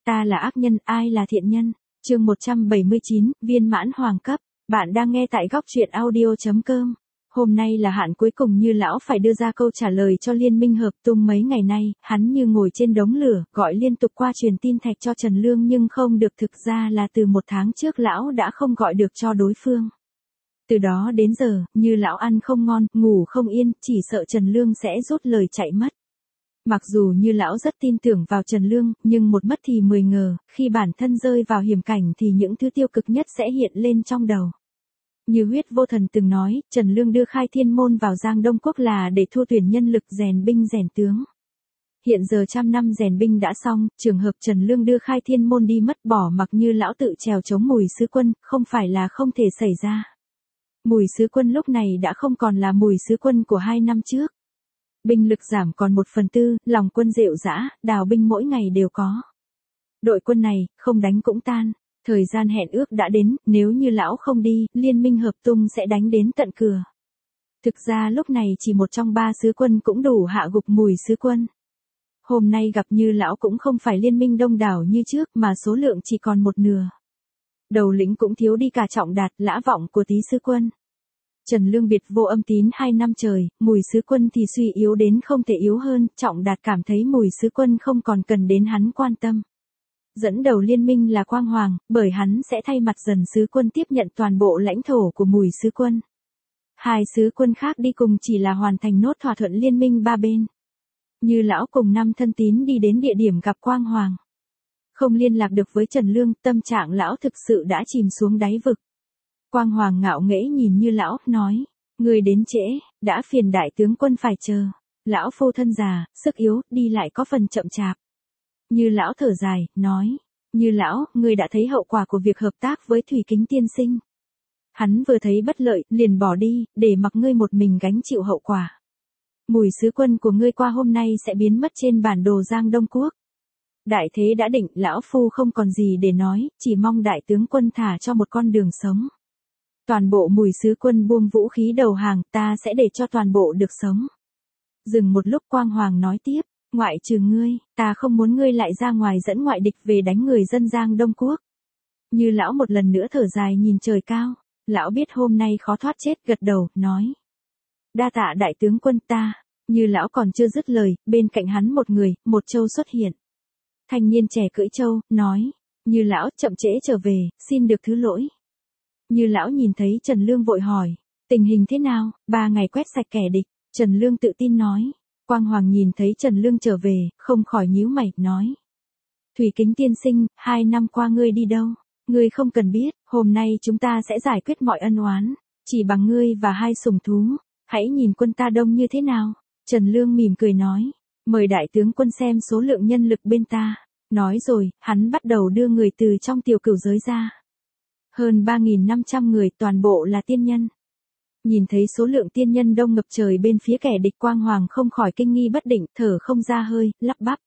ta là ác nhân, ai là thiện nhân? Chương 179, viên mãn hoàng cấp. Bạn đang nghe tại góc truyện audio.com. Hôm nay là hạn cuối cùng Như lão phải đưa ra câu trả lời cho Liên minh hợp tung mấy ngày nay, hắn như ngồi trên đống lửa, gọi liên tục qua truyền tin thạch cho Trần Lương nhưng không được, thực ra là từ 1 tháng trước lão đã không gọi được cho đối phương. Từ đó đến giờ, Như lão ăn không ngon, ngủ không yên, chỉ sợ Trần Lương sẽ rút lời chạy mất. Mặc dù Như lão rất tin tưởng vào Trần Lương, nhưng một mất thì 10 ngờ, khi bản thân rơi vào hiểm cảnh thì những thứ tiêu cực nhất sẽ hiện lên trong đầu. Như Huyết Vô Thần từng nói, Trần Lương đưa Khai Thiên Môn vào Giang Đông Quốc là để thu tuyển nhân lực rèn binh rèn tướng. Hiện giờ 100 năm rèn binh đã xong, trường hợp Trần Lương đưa Khai Thiên Môn đi mất bỏ mặc Như lão tự trèo chống Mùi Sứ Quân, không phải là không thể xảy ra. Mùi Sứ Quân lúc này đã không còn là Mùi Sứ Quân của 2 năm trước. Binh lực giảm còn 1/4, lòng quân rệu rã, đào binh mỗi ngày đều có. Đội quân này, không đánh cũng tan. Thời gian hẹn ước đã đến, nếu Như lão không đi, liên minh hợp tung sẽ đánh đến tận cửa. Thực ra lúc này chỉ một trong 3 sứ quân cũng đủ hạ gục Mùi Sứ Quân. Hôm nay gặp Như lão cũng không phải liên minh đông đảo như trước mà số lượng chỉ còn 1/2. Đầu lĩnh cũng thiếu đi cả Trọng Đạt, Lã Vọng của Tý Sứ Quân. Trần Lương biệt vô âm tín 2 năm trời, Mùi Sứ Quân thì suy yếu đến không thể yếu hơn, Trọng Đạt cảm thấy Mùi Sứ Quân không còn cần đến hắn quan tâm. Dẫn đầu liên minh là Quang Hoàng, bởi hắn sẽ thay mặt Dần Sứ Quân tiếp nhận toàn bộ lãnh thổ của Mùi Sứ Quân. 2 sứ quân khác đi cùng chỉ là hoàn thành nốt thỏa thuận liên minh 3 bên. Như lão cùng 5 thân tín đi đến địa điểm gặp Quang Hoàng. Không liên lạc được với Trần Lương, tâm trạng lão thực sự đã chìm xuống đáy vực. Quang Hoàng ngạo nghễ nhìn Như lão, nói, người đến trễ, đã phiền đại tướng quân phải chờ. Lão phu thân già, sức yếu, đi lại có phần chậm chạp. Như lão thở dài, nói, Như lão, ngươi đã thấy hậu quả của việc hợp tác với Thủy Kính tiên sinh. Hắn vừa thấy bất lợi, liền bỏ đi, để mặc ngươi một mình gánh chịu hậu quả. Mùi Sứ Quân của ngươi qua hôm nay sẽ biến mất trên bản đồ Giang Đông Quốc. Đại thế đã định, lão phu không còn gì để nói, chỉ mong đại tướng quân thả cho một con đường sống. Toàn bộ Mùi Sứ Quân buông vũ khí đầu hàng, ta sẽ để cho toàn bộ được sống. Dừng một lúc Quang Hoàng nói tiếp, ngoại trừ ngươi, ta không muốn ngươi lại ra ngoài dẫn ngoại địch về đánh người dân Giang Đông Quốc. Như lão một lần nữa thở dài nhìn trời cao, lão biết hôm nay khó thoát chết, gật đầu, nói. Đa tạ đại tướng quân ta. Như lão còn chưa dứt lời, bên cạnh hắn một người, một trâu xuất hiện. Thanh niên trẻ cưỡi trâu, nói, Như lão chậm trễ trở về, xin được thứ lỗi. Như lão nhìn thấy Trần Lương vội hỏi, tình hình thế nào, 3 ngày quét sạch kẻ địch. Trần Lương tự tin nói. Quang Hoàng nhìn thấy Trần Lương trở về, không khỏi nhíu mày, nói. Thủy Kính tiên sinh, 2 năm qua ngươi đi đâu? Ngươi không cần biết, hôm nay chúng ta sẽ giải quyết mọi ân oán. Chỉ bằng ngươi và 2 sủng thú, hãy nhìn quân ta đông như thế nào. Trần Lương mỉm cười nói, mời đại tướng quân xem số lượng nhân lực bên ta. Nói rồi, hắn bắt đầu đưa người từ trong tiểu cửu giới ra. Hơn 3.500 người, toàn bộ là tiên nhân. Nhìn thấy số lượng tiên nhân đông ngập trời bên phía kẻ địch, Quang Hoàng không khỏi kinh nghi bất định, thở không ra hơi, lắp bắp.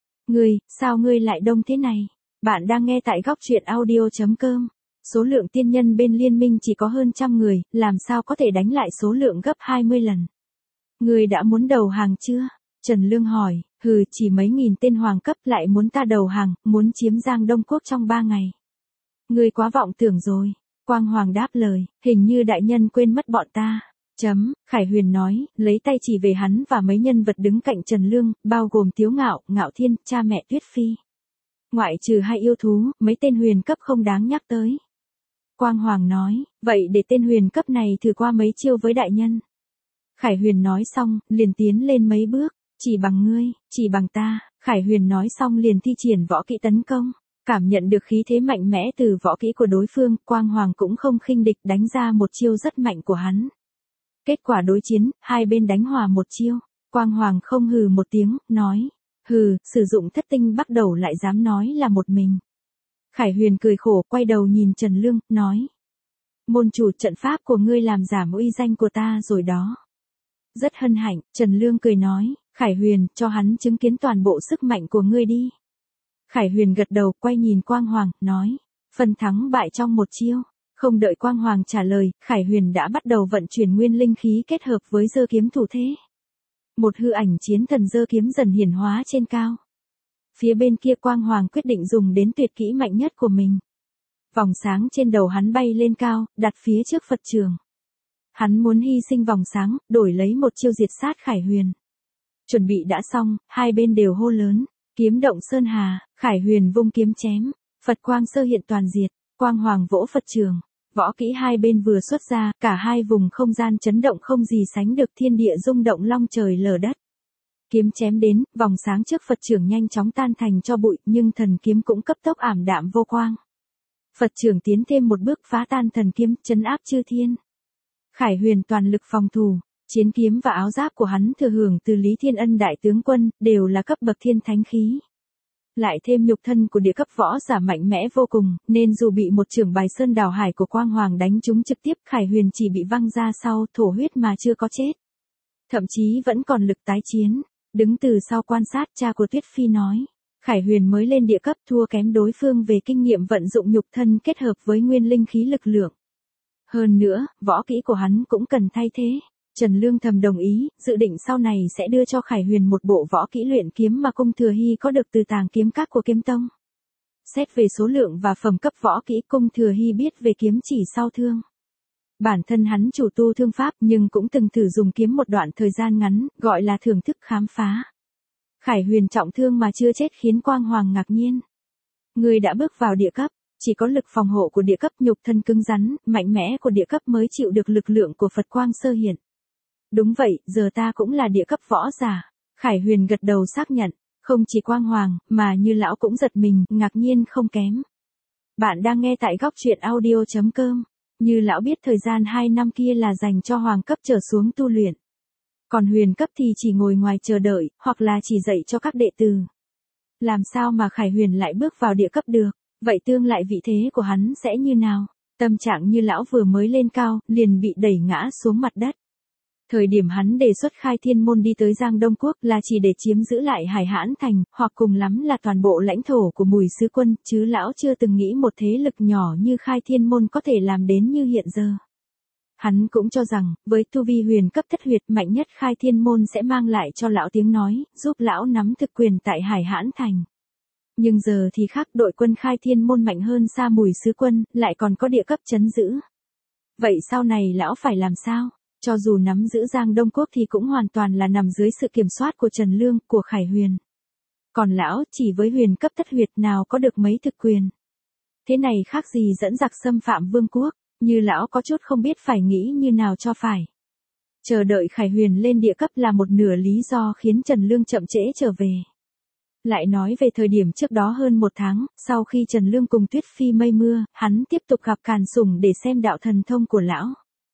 Sao ngươi lại đông thế này? Bạn đang nghe tại góc truyện audio.com. Số lượng tiên nhân bên liên minh chỉ có hơn 100 người, làm sao có thể đánh lại số lượng gấp 20 lần? Ngươi đã muốn đầu hàng chưa? Trần Lương hỏi, chỉ mấy nghìn tên hoàng cấp lại muốn ta đầu hàng, muốn chiếm Giang Đông Quốc trong 3 ngày. Ngươi quá vọng tưởng rồi. Quang Hoàng đáp lời, hình như đại nhân quên mất bọn ta. Khải Huyền nói, lấy tay chỉ về hắn và mấy nhân vật đứng cạnh Trần Lương, bao gồm Tiếu Ngạo, Ngạo Thiên, cha mẹ Tuyết Phi. Ngoại trừ 2 yêu thú, mấy tên huyền cấp không đáng nhắc tới. Quang Hoàng nói, vậy để tên huyền cấp này thử qua mấy chiêu với đại nhân. Khải Huyền nói xong, liền tiến lên mấy bước, chỉ bằng ngươi, chỉ bằng ta. Khải Huyền nói xong liền thi triển võ kỹ tấn công. Cảm nhận được khí thế mạnh mẽ từ võ kỹ của đối phương, Quang Hoàng cũng không khinh địch, đánh ra một chiêu rất mạnh của hắn. Kết quả đối chiến, 2 bên đánh hòa một chiêu. Quang Hoàng không hừ một tiếng, nói, sử dụng thất tinh bắt đầu lại dám nói là một mình. Khải Huyền cười khổ, quay đầu nhìn Trần Lương, nói, môn chủ, trận pháp của ngươi làm giảm uy danh của ta rồi đó. Rất hân hạnh, Trần Lương cười nói, Khải Huyền, cho hắn chứng kiến toàn bộ sức mạnh của ngươi đi. Khải Huyền gật đầu, quay nhìn Quang Hoàng, nói, phân thắng bại trong một chiêu. Không đợi Quang Hoàng trả lời, Khải Huyền đã bắt đầu vận chuyển nguyên linh khí kết hợp với giơ kiếm thủ thế. Một hư ảnh chiến thần giơ kiếm dần hiển hóa trên cao. Phía bên kia Quang Hoàng quyết định dùng đến tuyệt kỹ mạnh nhất của mình. Vòng sáng trên đầu hắn bay lên cao, đặt phía trước Phật trường. Hắn muốn hy sinh vòng sáng, đổi lấy một chiêu diệt sát Khải Huyền. Chuẩn bị đã xong, hai bên đều hô lớn, kiếm động sơn hà, Khải Huyền vung kiếm chém, Phật quang sơ hiện toàn diệt, Quang Hoàng vỗ Phật trường. Võ kỹ hai bên vừa xuất ra, cả hai vùng không gian chấn động không gì sánh được, thiên địa rung động, long trời lở đất. Kiếm chém đến, vòng sáng trước Phật trưởng nhanh chóng tan thành cho bụi, nhưng thần kiếm cũng cấp tốc ảm đạm vô quang. Phật trưởng tiến thêm một bước phá tan thần kiếm, trấn áp chư thiên. Khải Huyền toàn lực phòng thủ, chiến kiếm và áo giáp của hắn thừa hưởng từ Lý Thiên Ân đại tướng quân, đều là cấp bậc thiên thánh khí. Lại thêm nhục thân của địa cấp võ giả mạnh mẽ vô cùng, nên dù bị một chưởng bài sơn đảo hải của Quang Hoàng đánh trúng trực tiếp, Khải Huyền chỉ bị văng ra sau, thổ huyết mà chưa có chết. Thậm chí vẫn còn lực tái chiến. Đứng từ sau quan sát, cha của Tuyết Phi nói, Khải Huyền mới lên địa cấp, thua kém đối phương về kinh nghiệm vận dụng nhục thân kết hợp với nguyên linh khí lực lượng. Hơn nữa, võ kỹ của hắn cũng cần thay thế. Trần Lương thầm đồng ý, dự định sau này sẽ đưa cho Khải Huyền một bộ võ kỹ luyện kiếm mà Cung Thừa Hy có được từ tàng kiếm các của Kiếm Tông. Xét về số lượng và phẩm cấp võ kỹ, Cung Thừa Hy biết về kiếm chỉ sau thương. Bản thân hắn chủ tu thương pháp nhưng cũng từng thử dùng kiếm một đoạn thời gian ngắn, gọi là thưởng thức khám phá. Khải Huyền trọng thương mà chưa chết khiến Quang Hoàng ngạc nhiên. Người đã bước vào địa cấp, chỉ có lực phòng hộ của địa cấp, nhục thân cứng rắn, mạnh mẽ của địa cấp mới chịu được lực lượng của Phật quang sơ hiện. Đúng vậy, giờ ta cũng là địa cấp võ giả. Khải Huyền gật đầu xác nhận, không chỉ Quang Hoàng, mà Như lão cũng giật mình, ngạc nhiên không kém. Bạn đang nghe tại góc truyện audio.com. Như lão biết thời gian 2 năm kia là dành cho hoàng cấp trở xuống tu luyện. Còn huyền cấp thì chỉ ngồi ngoài chờ đợi, hoặc là chỉ dạy cho các đệ tử. Làm sao mà Khải Huyền lại bước vào địa cấp được, vậy tương lại vị thế của hắn sẽ như nào? Tâm trạng Như lão vừa mới lên cao, liền bị đẩy ngã xuống mặt đất. Thời điểm hắn đề xuất khai thiên môn đi tới Giang Đông Quốc là chỉ để chiếm giữ lại Hải Hãn Thành, hoặc cùng lắm là toàn bộ lãnh thổ của Mùi Sứ Quân, chứ lão chưa từng nghĩ một thế lực nhỏ như khai thiên môn có thể làm đến như hiện giờ. Hắn cũng cho rằng, với tu vi huyền cấp thất huyệt mạnh nhất, khai thiên môn sẽ mang lại cho lão tiếng nói, giúp lão nắm thực quyền tại Hải Hãn Thành. Nhưng giờ thì khác, đội quân khai thiên môn mạnh hơn xa Mùi Sứ Quân, lại còn có địa cấp trấn giữ. Vậy sau này lão phải làm sao? Cho dù nắm giữ Giang Đông Quốc thì cũng hoàn toàn là nằm dưới sự kiểm soát của Trần Lương, của Khải Huyền. Còn lão chỉ với huyền cấp thất huyệt nào có được mấy thực quyền. Thế này khác gì dẫn giặc xâm phạm vương quốc, Như lão có chút không biết phải nghĩ như nào cho phải. Chờ đợi Khải Huyền lên địa cấp là một nửa lý do khiến Trần Lương chậm trễ trở về. Lại nói về thời điểm trước đó hơn 1 tháng, sau khi Trần Lương cùng Tuyết Phi mây mưa, hắn tiếp tục gặp Càn Sủng để xem đạo thần thông của lão.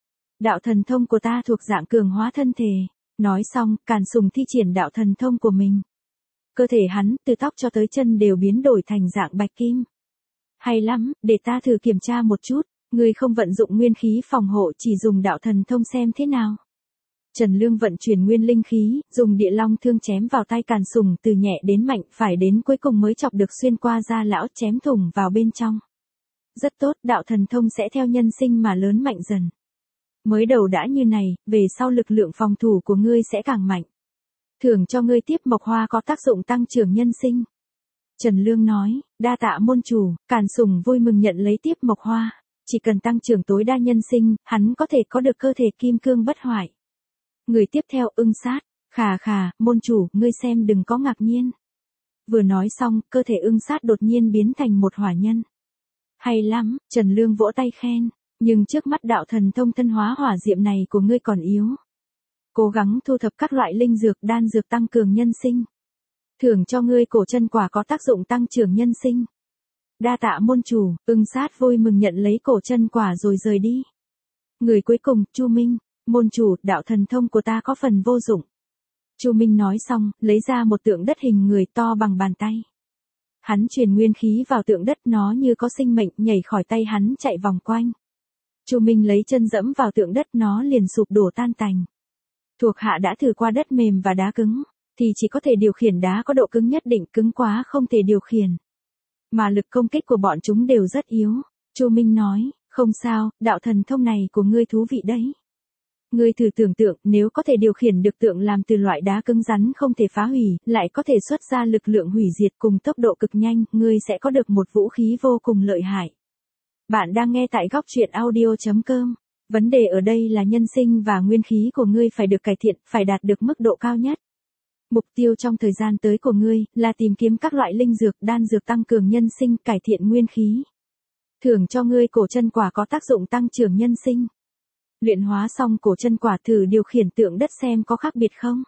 Đạo thần thông của ta thuộc dạng cường hóa thân thể. Nói xong, Càn Sủng thi triển đạo thần thông của mình. Cơ thể hắn, từ tóc cho tới chân đều biến đổi thành dạng bạch kim. Hay lắm, để ta thử kiểm tra một chút, ngươi không vận dụng nguyên khí phòng hộ, chỉ dùng đạo thần thông xem thế nào. Trần Lương vận chuyển nguyên linh khí, dùng địa long thương chém vào tay Càn Sủng từ nhẹ đến mạnh, phải đến cuối cùng mới chọc được xuyên qua da lão, chém thủng vào bên trong. Rất tốt, đạo thần thông sẽ theo nhân sinh mà lớn mạnh dần. Mới đầu đã như này, về sau lực lượng phòng thủ của ngươi sẽ càng mạnh. Thưởng cho ngươi tiếp mộc hoa có tác dụng tăng trưởng nhân sinh. Trần Lương nói, đa tạ môn chủ. Càn Sủng vui mừng nhận lấy tiếp mộc hoa. Chỉ cần tăng trưởng tối đa nhân sinh, hắn có thể có được cơ thể kim cương bất hoại. Người tiếp theo, Ưng Sát. Khà khà, môn chủ, ngươi xem đừng có ngạc nhiên. Vừa nói xong, cơ thể Ưng Sát đột nhiên biến thành một hỏa nhân. Hay lắm, Trần Lương vỗ tay khen. Nhưng trước mắt đạo thần thông thân hóa hỏa diệm này của ngươi còn yếu. Cố gắng thu thập các loại linh dược, đan dược tăng cường nhân sinh. Thưởng cho ngươi cổ chân quả có tác dụng tăng trưởng nhân sinh. Đa tạ môn chủ. Ưng Sát vui mừng nhận lấy cổ chân quả rồi rời đi. Người cuối cùng, Chu Minh. Môn chủ, đạo thần thông của ta có phần vô dụng. Chu Minh nói xong, lấy ra một tượng đất hình người to bằng bàn tay. Hắn truyền nguyên khí vào tượng đất, nó như có sinh mệnh, nhảy khỏi tay hắn chạy vòng quanh. Chu Minh lấy chân dẫm vào tượng đất, nó liền sụp đổ tan tành. Thuộc hạ đã thử qua đất mềm và đá cứng, thì chỉ có thể điều khiển đá có độ cứng nhất định, cứng quá không thể điều khiển. Mà lực công kích của bọn chúng đều rất yếu. Chu Minh nói, không sao, đạo thần thông này của ngươi thú vị đấy. Ngươi thử tưởng tượng, nếu có thể điều khiển được tượng làm từ loại đá cứng rắn không thể phá hủy, lại có thể xuất ra lực lượng hủy diệt cùng tốc độ cực nhanh, ngươi sẽ có được một vũ khí vô cùng lợi hại. Bạn đang nghe tại góc truyện audio.com. Vấn đề ở đây là nhân sinh và nguyên khí của ngươi phải được cải thiện, phải đạt được mức độ cao nhất. Mục tiêu trong thời gian tới của ngươi là tìm kiếm các loại linh dược, đan dược tăng cường nhân sinh, cải thiện nguyên khí. Thưởng cho ngươi cổ chân quả có tác dụng tăng trưởng nhân sinh. Luyện hóa xong cổ chân quả thử điều khiển tượng đất xem có khác biệt không.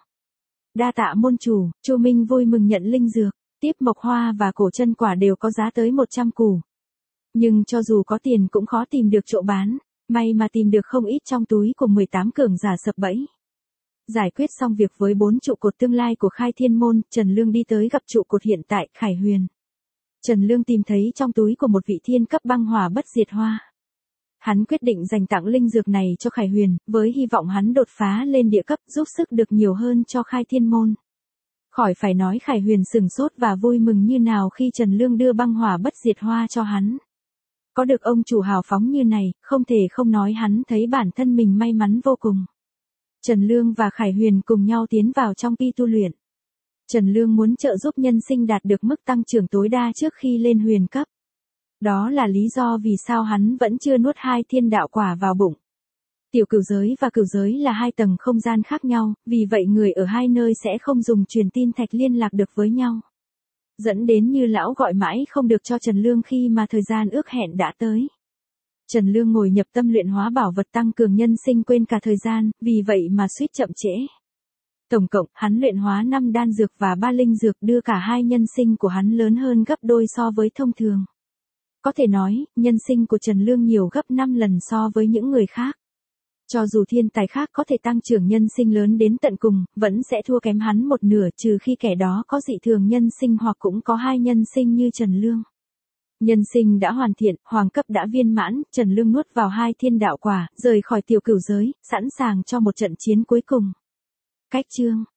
Đa tạ môn chủ, Chu Minh vui mừng nhận linh dược, tiếp mộc hoa và cổ chân quả đều có giá tới 100 củ. Nhưng cho dù có tiền cũng khó tìm được chỗ bán, may mà tìm được không ít trong túi của 18 cường giả sập bẫy. Giải quyết xong việc với 4 trụ cột tương lai của Khai Thiên Môn, Trần Lương đi tới gặp trụ cột hiện tại, Khải Huyền. Trần Lương tìm thấy trong túi của một vị thiên cấp băng hỏa bất diệt hoa. Hắn quyết định dành tặng linh dược này cho Khải Huyền, với hy vọng hắn đột phá lên địa cấp, giúp sức được nhiều hơn cho Khai Thiên Môn. Khỏi phải nói Khải Huyền sửng sốt và vui mừng như nào khi Trần Lương đưa băng hỏa bất diệt hoa cho hắn. Có được ông chủ hào phóng như này, không thể không nói hắn thấy bản thân mình may mắn vô cùng. Trần Lương và Khải Huyền cùng nhau tiến vào trong pi tu luyện. Trần Lương muốn trợ giúp nhân sinh đạt được mức tăng trưởng tối đa trước khi lên huyền cấp. Đó là lý do vì sao hắn vẫn chưa nuốt 2 thiên đạo quả vào bụng. Tiểu cửu giới và cửu giới là 2 tầng không gian khác nhau, vì vậy người ở 2 nơi sẽ không dùng truyền tin thạch liên lạc được với nhau. Dẫn đến Như lão gọi mãi không được cho Trần Lương khi mà thời gian ước hẹn đã tới. Trần Lương ngồi nhập tâm luyện hóa bảo vật tăng cường nhân sinh quên cả thời gian, vì vậy mà suýt chậm trễ. Tổng cộng, hắn luyện hóa 5 đan dược và 3 linh dược đưa cả 2 nhân sinh của hắn lớn hơn gấp đôi so với thông thường. Có thể nói, nhân sinh của Trần Lương nhiều gấp 5 lần so với những người khác. Cho dù thiên tài khác có thể tăng trưởng nhân sinh lớn đến tận cùng, vẫn sẽ thua kém hắn một nửa trừ khi kẻ đó có dị thường nhân sinh hoặc cũng có 2 nhân sinh như Trần Lương. Nhân sinh đã hoàn thiện, hoàng cấp đã viên mãn, Trần Lương nuốt vào 2 thiên đạo quả, rời khỏi tiểu cửu giới, sẵn sàng cho một trận chiến cuối cùng. Cách chương